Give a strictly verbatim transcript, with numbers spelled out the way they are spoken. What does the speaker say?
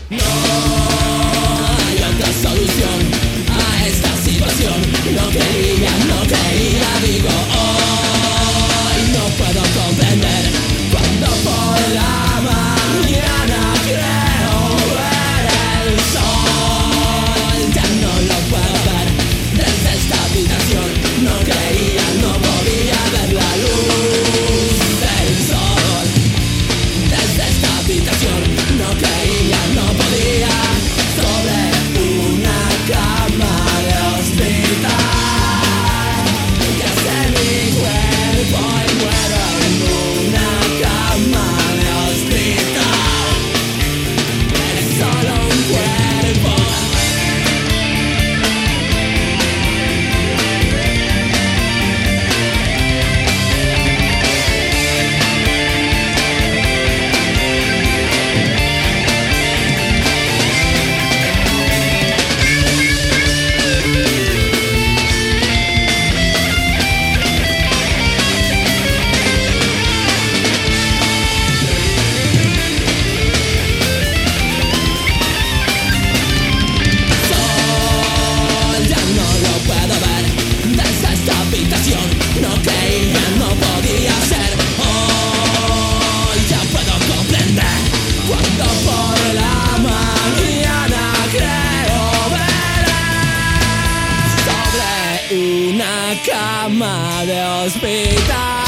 hay otra solución a esta situación. No quería, no quería, digo hoy no puedo comprender cuando por la mañana creo ver el sol. Ya no lo puedo ver desde esta habitación. No creía, no podía ver la luz del sol desde esta habitación. No creía, no podía sobre una cama de hospital. Que hace mi cuerpo y muero en una cama de hospital. Es solo un cuerpo. No creía, no podía ser. Hoy ya puedo comprender cuando por la mañana creo ver sobre una cama de hospital.